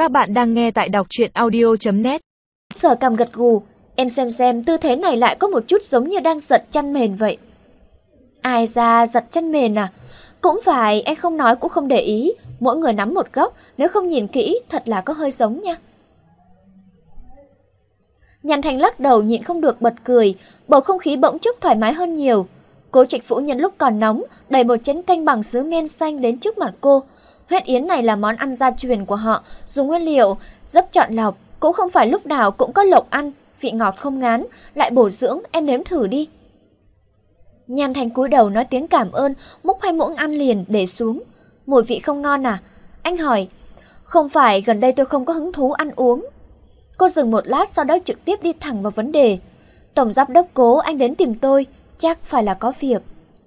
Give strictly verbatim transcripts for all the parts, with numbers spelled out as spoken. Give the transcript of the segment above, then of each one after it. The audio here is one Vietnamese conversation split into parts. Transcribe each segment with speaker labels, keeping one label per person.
Speaker 1: Các bạn đang nghe tại đọc truyện audio chấm net.
Speaker 2: Sở Cầm gật gù, em xem xem tư thế này lại có một chút giống như đang giật chăn mền vậy. Ai ra giật chăn mền à? Cũng phải, em không nói cũng không để ý, mỗi người nắm một góc, nếu không nhìn kỹ thật là có hơi giống nha. Nhàn Thành lắc đầu nhịn không được bật cười, bầu không khí bỗng chốc thoải mái hơn nhiều. Cố Trạch Vũ nhân lúc còn nóng, đẩy một chén canh bằng sứ men xanh đến trước mặt cô. Huyết yến này là món ăn gia truyền của họ, dùng nguyên liệu rất chọn lọc, cũng không phải lúc nào cũng có lộc ăn, vị ngọt không ngán, lại bổ dưỡng, em nếm thử đi. Nhàn Thành cúi đầu nói tiếng cảm ơn, múc hai muỗng ăn liền để xuống. Mùi vị không ngon à? Anh hỏi. Không phải, gần đây tôi không có hứng thú ăn uống. Cô dừng một lát sau đó trực tiếp đi thẳng vào vấn đề. Tổng giám đốc Cố, anh đến tìm tôi, chắc phải là có việc.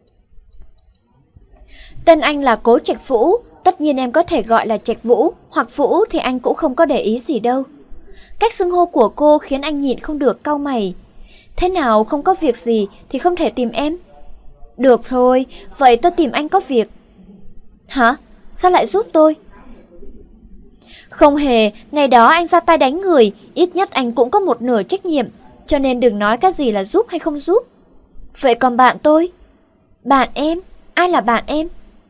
Speaker 2: Tên anh là Cố Trạch Vũ, tất nhiên em có thể gọi là Trạch Vũ, hoặc Vũ thì anh cũng không có để ý gì đâu. Cách xưng hô của cô khiến anh nhịn không được cau mày. Thế nào không có việc gì thì không thể tìm em? Được thôi, vậy tôi tìm anh có việc. Hả? Sao lại giúp tôi? Không hề, ngày đó anh ra tay đánh người, ít nhất anh cũng có một nửa trách nhiệm, cho nên đừng nói cái gì là giúp hay không giúp. Vậy còn bạn tôi? Bạn em? Ai là bạn em?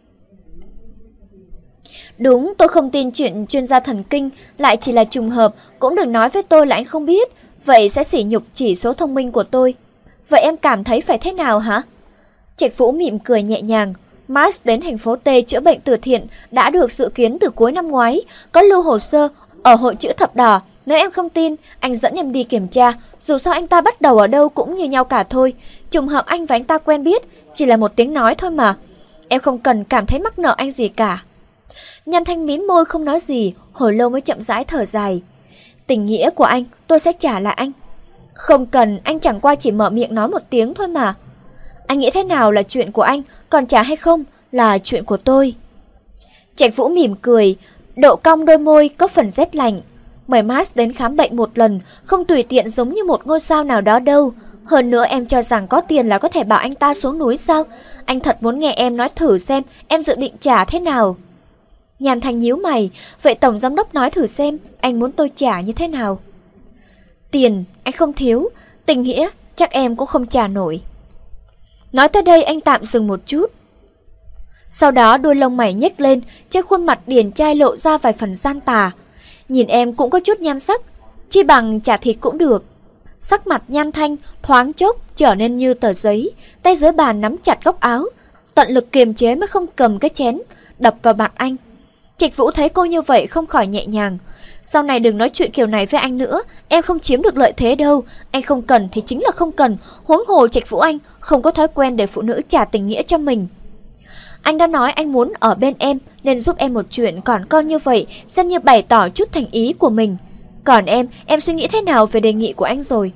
Speaker 2: Đúng, tôi không tin chuyện chuyên gia thần kinh lại chỉ là trùng hợp, cũng đừng nói với tôi là anh không biết, vậy sẽ sỉ nhục chỉ số thông minh của tôi. Vậy em cảm thấy phải thế nào hả? Trạch Vũ mỉm cười nhẹ nhàng. Mars đến thành phố T chữa bệnh từ thiện đã được dự kiến từ cuối năm ngoái, có lưu hồ sơ ở hội chữ thập đỏ. Nếu em không tin, anh dẫn em đi kiểm tra, dù sao anh ta bắt đầu ở đâu cũng như nhau cả thôi. Trùng hợp anh và anh ta quen biết, chỉ là một tiếng nói thôi mà. Em không cần cảm thấy mắc nợ anh gì cả. Nhàn Thanh mím môi không nói gì, hồi lâu mới chậm rãi thở dài. Tình nghĩa của anh, tôi sẽ trả lại anh. Không cần, anh chẳng qua chỉ mở miệng nói một tiếng thôi mà. Anh nghĩ thế nào là chuyện của anh, còn trả hay không là chuyện của tôi. Trạch Vũ mỉm cười, độ cong đôi môi có phần rét lạnh. Mời Mars đến khám bệnh một lần, không tùy tiện giống như một ngôi sao nào đó đâu. Hơn nữa em cho rằng có tiền là có thể bảo anh ta xuống núi sao? Anh thật muốn nghe em nói thử xem em dự định trả thế nào. Nhàn Thành nhíu mày, vậy tổng giám đốc nói thử xem anh muốn tôi trả như thế nào. Tiền anh không thiếu, tình nghĩa chắc em cũng không trả nổi. Nói tới đây anh tạm dừng một chút. Sau đó đuôi lông mày nhếch lên, trên khuôn mặt điển trai lộ ra vài phần gian tà. Nhìn em cũng có chút nhan sắc, chi bằng trả thịt cũng được. Sắc mặt Nhan Thanh thoáng chốc trở nên như tờ giấy, tay dưới bàn nắm chặt góc áo, tận lực kiềm chế mới không cầm cái chén đập vào mặt anh. Trạch Vũ thấy cô như vậy không khỏi nhẹ nhàng. Sau này đừng nói chuyện kiểu này với anh nữa, em không chiếm được lợi thế đâu. Anh không cần thì chính là không cần, huống hồ Trạch Vũ anh không có thói quen để phụ nữ trả tình nghĩa cho mình. Anh đã nói anh muốn ở bên em, nên giúp em một chuyện còn con như vậy, xem như bày tỏ chút thành ý của mình. Còn em, em suy nghĩ thế nào về đề nghị của anh rồi?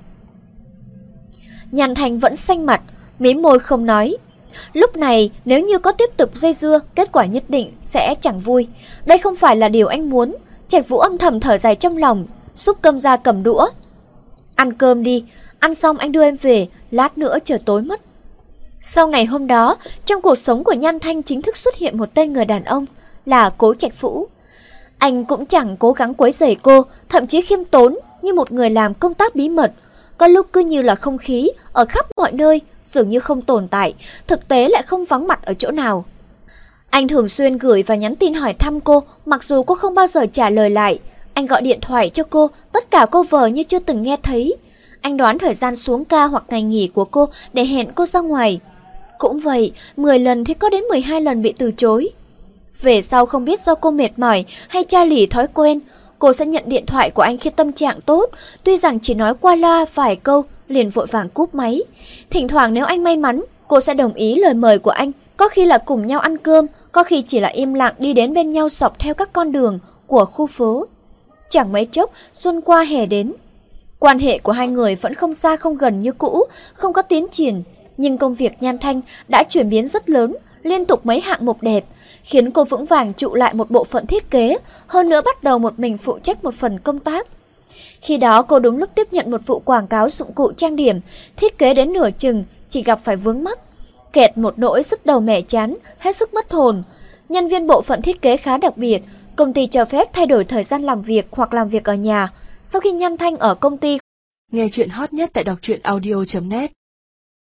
Speaker 2: Nhàn Thành vẫn xanh mặt, mím môi không nói. Lúc này nếu như có tiếp tục dây dưa, kết quả nhất định sẽ chẳng vui. Đây không phải là điều anh muốn. Trạch Vũ âm thầm thở dài trong lòng, xúc cơm ra cầm đũa. Ăn cơm đi, ăn xong anh đưa em về, lát nữa trời tối mất. Sau ngày hôm đó, trong cuộc sống của Nhan Thanh chính thức xuất hiện một tên người đàn ông, là Cố Trạch Vũ. Anh cũng chẳng cố gắng quấy rầy cô, thậm chí khiêm tốn như một người làm công tác bí mật. Có lúc cứ như là không khí ở khắp mọi nơi, dường như không tồn tại, thực tế lại không vắng mặt ở chỗ nào. Anh thường xuyên gửi và nhắn tin hỏi thăm cô, mặc dù cô không bao giờ trả lời lại. Anh gọi điện thoại cho cô, tất cả cô vờ như chưa từng nghe thấy. Anh đoán thời gian xuống ca hoặc ngày nghỉ của cô để hẹn cô ra ngoài. Cũng vậy, mười lần thì có đến mười hai lần bị từ chối. Về sau không biết do cô mệt mỏi hay cha lì thói quen, cô sẽ nhận điện thoại của anh khi tâm trạng tốt, tuy rằng chỉ nói qua loa vài câu liền vội vàng cúp máy. Thỉnh thoảng nếu anh may mắn, cô sẽ đồng ý lời mời của anh, có khi là cùng nhau ăn cơm, có khi chỉ là im lặng đi đến bên nhau dọc theo các con đường của khu phố. Chẳng mấy chốc, xuân qua hè đến. Quan hệ của hai người vẫn không xa không gần như cũ, không có tiến triển, nhưng công việc Nhan Thanh đã chuyển biến rất lớn, liên tục mấy hạng mục đẹp, khiến cô vững vàng trụ lại một bộ phận thiết kế, hơn nữa bắt đầu một mình phụ trách một phần công tác. Khi đó cô đúng lúc tiếp nhận một vụ quảng cáo dụng cụ trang điểm, thiết kế đến nửa chừng chỉ gặp phải vướng mắc, kẹt một nỗi sứt đầu mẻ chán, hết sức mất hồn. Nhân viên bộ phận thiết kế khá đặc biệt, Công ty cho phép thay đổi thời gian làm việc hoặc làm việc ở nhà. Sau khi Nhan Thanh ở công ty,
Speaker 1: nghe chuyện hot nhất tại đọc truyện audio chấm net.